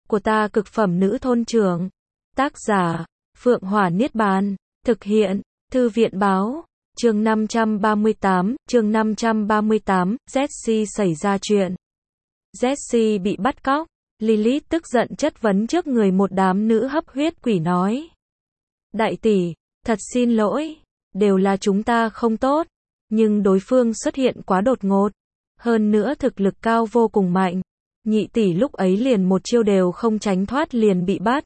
của ta cực phẩm nữ thôn trưởng. Tác giả, Phượng Hỏa Niết Bàn. Thực hiện, Thư viện báo. Chương 538, Jessie xảy ra chuyện. Jessie bị bắt cóc. Lilith tức giận chất vấn trước người một đám nữ hấp huyết quỷ nói. Đại tỷ, thật xin lỗi, đều là chúng ta không tốt, nhưng đối phương xuất hiện quá đột ngột. Hơn nữa thực lực cao vô cùng mạnh. Nhị tỷ lúc ấy liền một chiêu đều không tránh thoát liền bị bắt.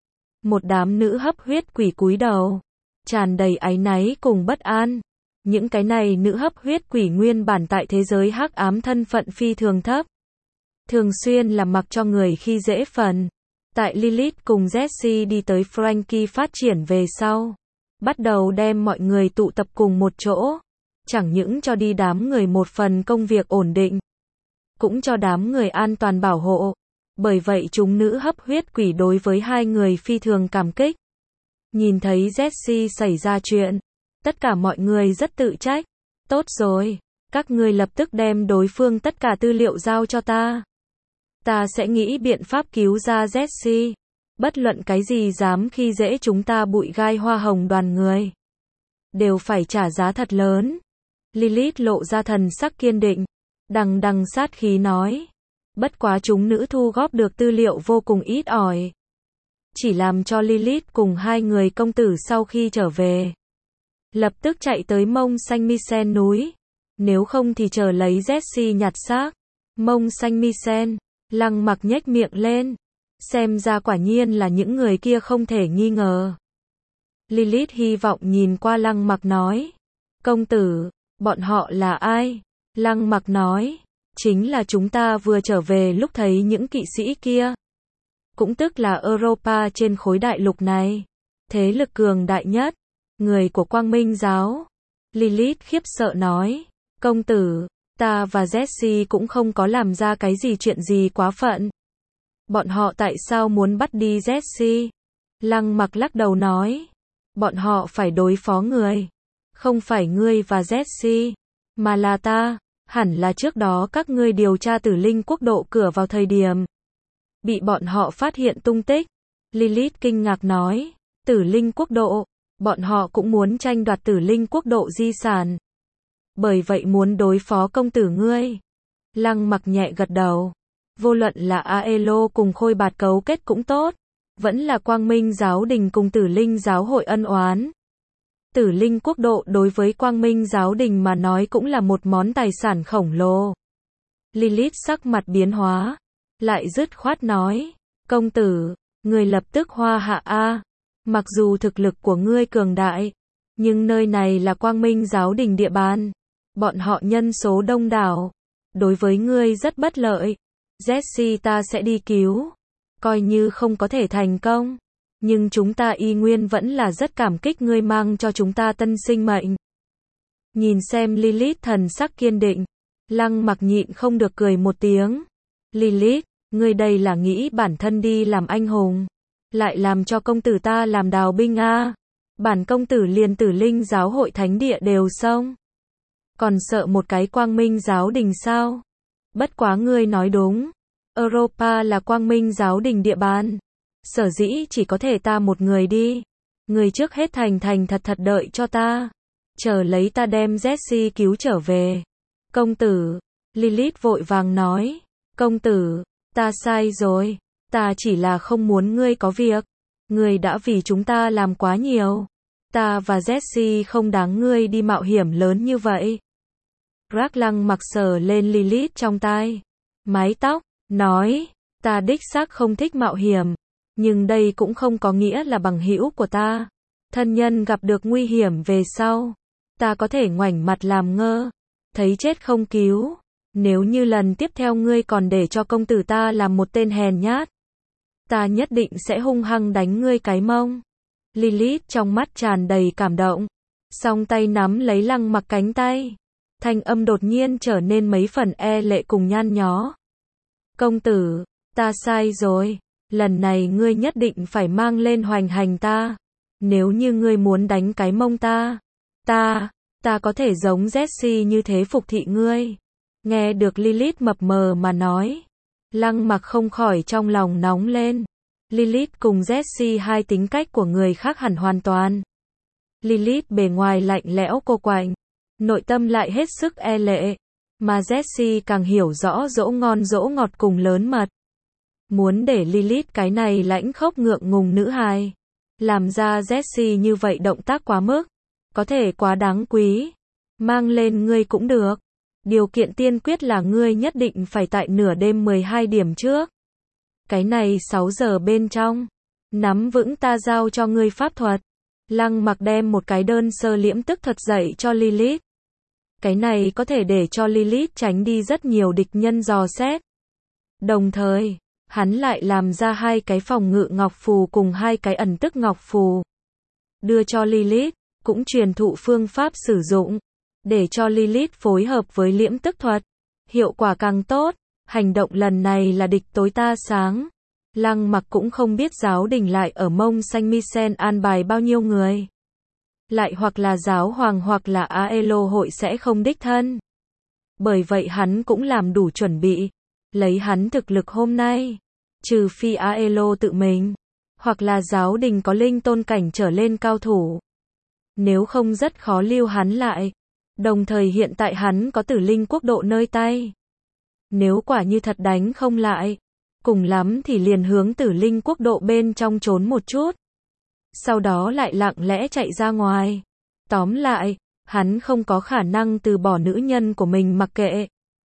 Một đám nữ hấp huyết quỷ cúi đầu, tràn đầy áy náy cùng bất an. Những cái này nữ hấp huyết quỷ nguyên bản tại thế giới hắc ám thân phận phi thường thấp. Thường xuyên là mặc cho người khi dễ phần. Tại Lilith cùng Jessie đi tới Frankie phát triển về sau, bắt đầu đem mọi người tụ tập cùng một chỗ. Chẳng những cho đi đám người một phần công việc ổn định, cũng cho đám người an toàn bảo hộ. Bởi vậy chúng nữ hấp huyết quỷ đối với hai người phi thường cảm kích. Nhìn thấy Jessie xảy ra chuyện, tất cả mọi người rất tự trách. Tốt rồi, các ngươi lập tức đem đối phương tất cả tư liệu giao cho ta. Ta sẽ nghĩ biện pháp cứu ra Jessie. Bất luận cái gì dám khi dễ chúng ta bụi gai hoa hồng đoàn người, đều phải trả giá thật lớn. Lilith lộ ra thần sắc kiên định, đằng đằng sát khí nói. Bất quá chúng nữ thu góp được tư liệu vô cùng ít ỏi. Chỉ làm cho Lilith cùng hai người công tử sau khi trở về, lập tức chạy tới Mông Xanh Misen núi. Nếu không thì chờ lấy Jessie nhặt xác. Mông Xanh Misen, Lăng Mặc nhếch miệng lên. Xem ra quả nhiên là những người kia không thể nghi ngờ. Lilith hy vọng nhìn qua Lăng Mặc nói. Công tử, bọn họ là ai? Lăng Mặc nói. Chính là chúng ta vừa trở về lúc thấy những kỵ sĩ kia. Cũng tức là Europa trên khối đại lục này. Thế lực cường đại nhất. Người của Quang Minh giáo. Lilith khiếp sợ nói. Công tử, ta và Jessie cũng không có làm ra cái gì chuyện gì quá phận. Bọn họ tại sao muốn bắt đi Jessie? Lăng Mặc lắc đầu nói. Bọn họ phải đối phó người. Không phải ngươi và Jessie, mà là ta. Hẳn là trước đó các ngươi điều tra Tử Linh Quốc độ cửa vào thời điểm bị bọn họ phát hiện tung tích. Lilith kinh ngạc nói. Tử Linh Quốc độ, bọn họ cũng muốn tranh đoạt Tử Linh Quốc độ di sản. Bởi vậy muốn đối phó công tử ngươi. Lăng Mặc nhẹ gật đầu. Vô luận là Aelo cùng Khôi Bạt cấu kết cũng tốt, vẫn là Quang Minh giáo đình cùng Tử Linh giáo hội ân oán. Tử Linh Quốc độ đối với Quang Minh giáo đình mà nói cũng là một món tài sản khổng lồ. Lilith sắc mặt biến hóa, lại dứt khoát nói. Công tử, người lập tức hoa hạ a. Mặc dù thực lực của ngươi cường đại, nhưng nơi này là Quang Minh giáo đình địa bàn. Bọn họ nhân số đông đảo, đối với ngươi rất bất lợi. Jessie ta sẽ đi cứu. Coi như không có thể thành công, nhưng chúng ta y nguyên vẫn là rất cảm kích ngươi mang cho chúng ta tân sinh mệnh. Nhìn xem Lilith thần sắc kiên định, Lăng Mặc nhịn không được cười một tiếng. Lilith, ngươi đây là nghĩ bản thân đi làm anh hùng, lại làm cho công tử ta làm đào binh a. Bản công tử liền Tử Linh giáo hội thánh địa đều xông, còn sợ một cái Quang Minh giáo đình sao? Bất quá ngươi nói đúng, Europa là Quang Minh giáo đình địa bàn. Sở dĩ chỉ có thể ta một người đi. Người trước hết thành thật thật đợi cho ta. Chờ lấy ta đem Jessie cứu trở về. Công tử, Lilith vội vàng nói. Công tử, ta sai rồi. Ta chỉ là không muốn ngươi có việc. Ngươi đã vì chúng ta làm quá nhiều. Ta và Jessie không đáng ngươi đi mạo hiểm lớn như vậy. Lăng Mặc sờ lên Lilith trong tai mái tóc, nói. Ta đích xác không thích mạo hiểm. Nhưng đây cũng không có nghĩa là bằng hữu của ta. Thân nhân gặp được nguy hiểm về sau, ta có thể ngoảnh mặt làm ngơ, thấy chết không cứu. Nếu như lần tiếp theo ngươi còn để cho công tử ta làm một tên hèn nhát, ta nhất định sẽ hung hăng đánh ngươi cái mông. Lilith trong mắt tràn đầy cảm động, song tay nắm lấy Lăng Mặc cánh tay. Thanh âm đột nhiên trở nên mấy phần e lệ cùng nhăn nhó. Công tử, ta sai rồi. Lần này ngươi nhất định phải mang lên hoành hành ta. Nếu như ngươi muốn đánh cái mông ta, ta có thể giống Jessie như thế phục thị ngươi. Nghe được Lilith mập mờ mà nói, Lăng Mặc không khỏi trong lòng nóng lên. Lilith cùng Jessie hai tính cách của người khác hẳn hoàn toàn. Lilith bề ngoài lạnh lẽo cô quạnh, nội tâm lại hết sức e lệ, mà Jessie càng hiểu rõ dỗ ngon dỗ ngọt cùng lớn mật. Muốn để Lilith cái này lãnh khốc ngượng ngùng nữ hài, làm ra Jessie như vậy động tác quá mức, có thể quá đáng quý. Mang lên ngươi cũng được. Điều kiện tiên quyết là ngươi nhất định phải tại nửa đêm 12 điểm trước. Cái này 6 giờ bên trong. Nắm vững ta giao cho ngươi pháp thuật. Lăng Mặc đem một cái đơn sơ liễm tức thuật dạy cho Lilith. Cái này có thể để cho Lilith tránh đi rất nhiều địch nhân dò xét. Đồng thời, hắn lại làm ra hai cái phòng ngự ngọc phù cùng hai cái ẩn tức ngọc phù. Đưa cho Lilith, cũng truyền thụ phương pháp sử dụng. Để cho Lilith phối hợp với liễm tức thuật. Hiệu quả càng tốt. Hành động lần này là địch tối ta sáng. Lăng Mặc cũng không biết giáo đình lại ở Mông Xanh Misen an bài bao nhiêu người. Lại hoặc là giáo hoàng hoặc là Aelo hội sẽ không đích thân. Bởi vậy hắn cũng làm đủ chuẩn bị. Lấy hắn thực lực hôm nay. Trừ phi Aelo tự mình. Hoặc là giáo đình có linh tôn cảnh trở lên cao thủ. Nếu không rất khó lưu hắn lại. Đồng thời hiện tại hắn có Tử Linh quốc độ nơi tay. Nếu quả như thật đánh không lại, cùng lắm thì liền hướng Tử Linh quốc độ bên trong trốn một chút. Sau đó lại lặng lẽ chạy ra ngoài. Tóm lại, hắn không có khả năng từ bỏ nữ nhân của mình mặc kệ.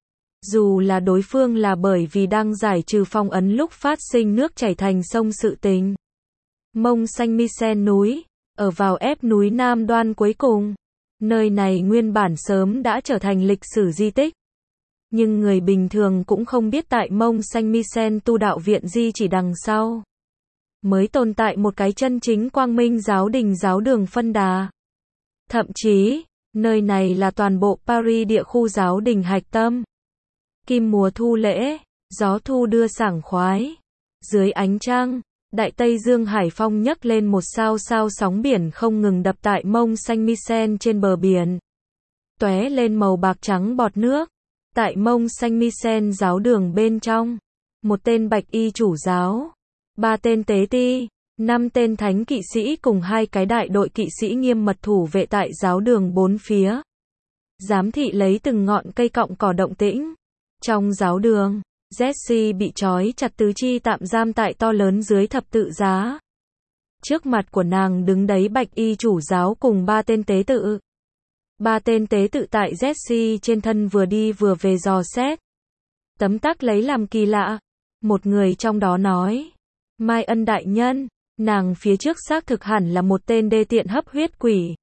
Dù là đối phương là bởi vì đang giải trừ phong ấn lúc phát sinh nước chảy thành sông sự tình. Mông Xanh Misen núi, ở vào ép núi Nam Đoan cuối cùng. Nơi này nguyên bản sớm đã trở thành lịch sử di tích. Nhưng người bình thường cũng không biết tại Mông Xanh Misen tu đạo viện di chỉ đằng sau. Mới tồn tại một cái chân chính quang minh giáo đình giáo đường phân đà. Thậm chí, nơi này là toàn bộ Paris địa khu giáo đình hạch tâm. Kim mùa thu lễ, gió thu đưa sảng khoái. Dưới ánh trăng, Đại Tây Dương Hải Phong nhấc lên một sao sao sóng biển không ngừng đập tại Mông Xanh Misen trên bờ biển. Tóe lên màu bạc trắng bọt nước. Tại Mông Xanh Misen giáo đường bên trong, một tên bạch y chủ giáo, 3 tên tế ti, 5 tên thánh kỵ sĩ cùng 2 cái đại đội kỵ sĩ nghiêm mật thủ vệ tại giáo đường bốn phía. Giám thị lấy từng ngọn cây cọng cỏ động tĩnh. Trong giáo đường, Jessie bị trói chặt tứ chi tạm giam tại to lớn dưới thập tự giá. Trước mặt của nàng đứng đấy bạch y chủ giáo cùng 3 tên tế tự. 3 tên tế tự tại Jessie trên thân vừa đi vừa về dò xét. Tấm tắc lấy làm kỳ lạ. Một người trong đó nói. Mai Ân đại nhân, nàng phía trước xác thực hẳn là một tên đê tiện hấp huyết quỷ.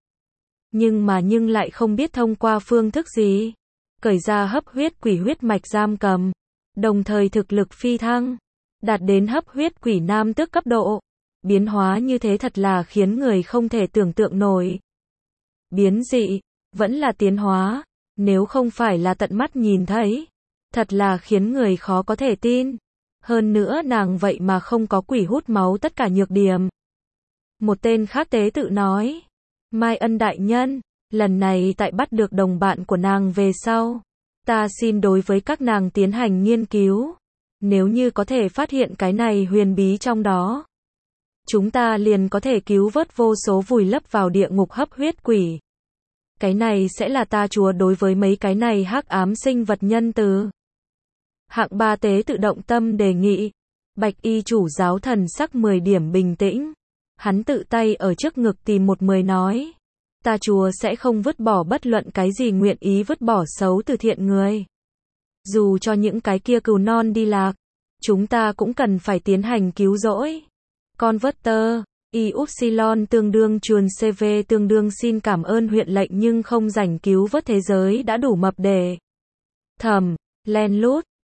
Nhưng lại không biết thông qua phương thức gì. Cởi ra hấp huyết quỷ huyết mạch giam cầm. Đồng thời thực lực phi thăng. Đạt đến hấp huyết quỷ nam tước cấp độ. Biến hóa như thế thật là khiến người không thể tưởng tượng nổi. Biến dị. Vẫn là tiến hóa, nếu không phải là tận mắt nhìn thấy, thật là khiến người khó có thể tin. Hơn nữa nàng vậy mà không có quỷ hút máu tất cả nhược điểm. Một tên khác tế tự nói, Mai Ân đại nhân, lần này tại bắt được đồng bạn của nàng về sau, ta xin đối với các nàng tiến hành nghiên cứu. Nếu như có thể phát hiện cái này huyền bí trong đó, chúng ta liền có thể cứu vớt vô số vùi lấp vào địa ngục hấp huyết quỷ. Cái này sẽ là ta Chúa đối với mấy cái này hắc ám sinh vật nhân từ. Hạng 3 tế tự động tâm đề nghị. Bạch y chủ giáo thần sắc 10 điểm bình tĩnh. Hắn tự tay ở trước ngực tìm một 10 nói. Ta Chúa sẽ không vứt bỏ bất luận cái gì nguyện ý vứt bỏ xấu từ thiện người. Dù cho những cái kia cừu non đi lạc, chúng ta cũng cần phải tiến hành cứu rỗi. Converter. Y Upsilon tương đương chuồn CV tương đương xin cảm ơn huyện lệnh nhưng không rảnh cứu vớt thế giới đã đủ mập để thầm, len lút,